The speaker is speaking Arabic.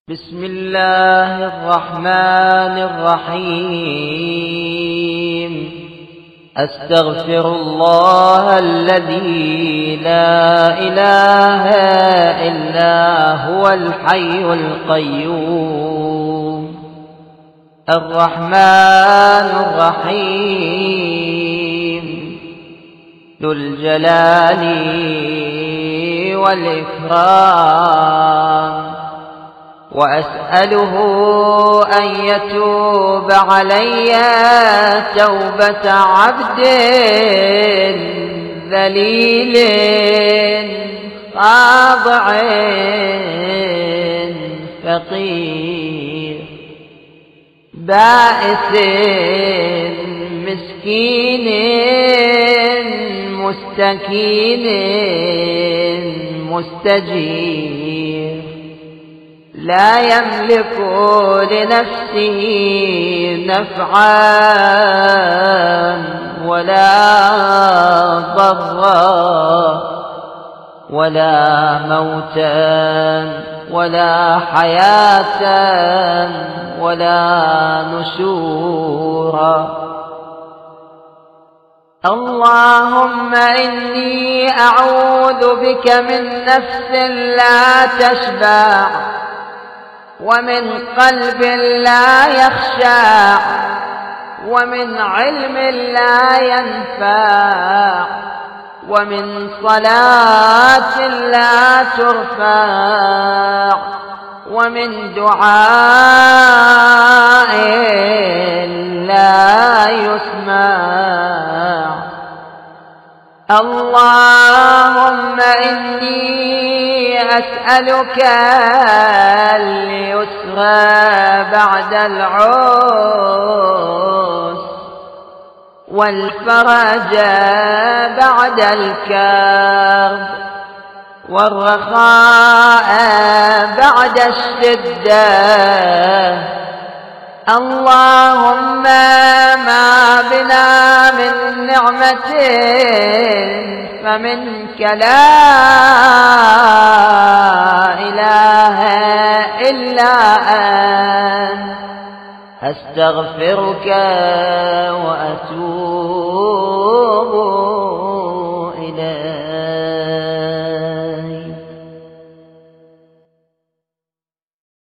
بسم الله الرحمن الرحيم. أستغفر الله الذي لا إله إلا هو الحي القيوم الرحمن الرحيم ذو الجلال والإكرام، وأسأله أن يتوب علي توبة عبد ذليل خاضع فقير بائس مسكين مستكين مستجير، لا يملك لنفسه نفعا ولا ضرا ولا موتا ولا حياة ولا نشورا. اللهم إني أعوذ بك من نفس لا تشبع، ومن قلب لا يخشع، ومن علم لا ينفع، ومن صلاة لا ترفع، ومن دعاء لا يسمع. اللهم إني أسألك اليسر بعد العسر، والفرج بعد الكرب، والرخاء بعد الشدة. اللهم ما بنا من نعمة فمنك لا إله إلا أنت، أستغفرك وأتوب إليك.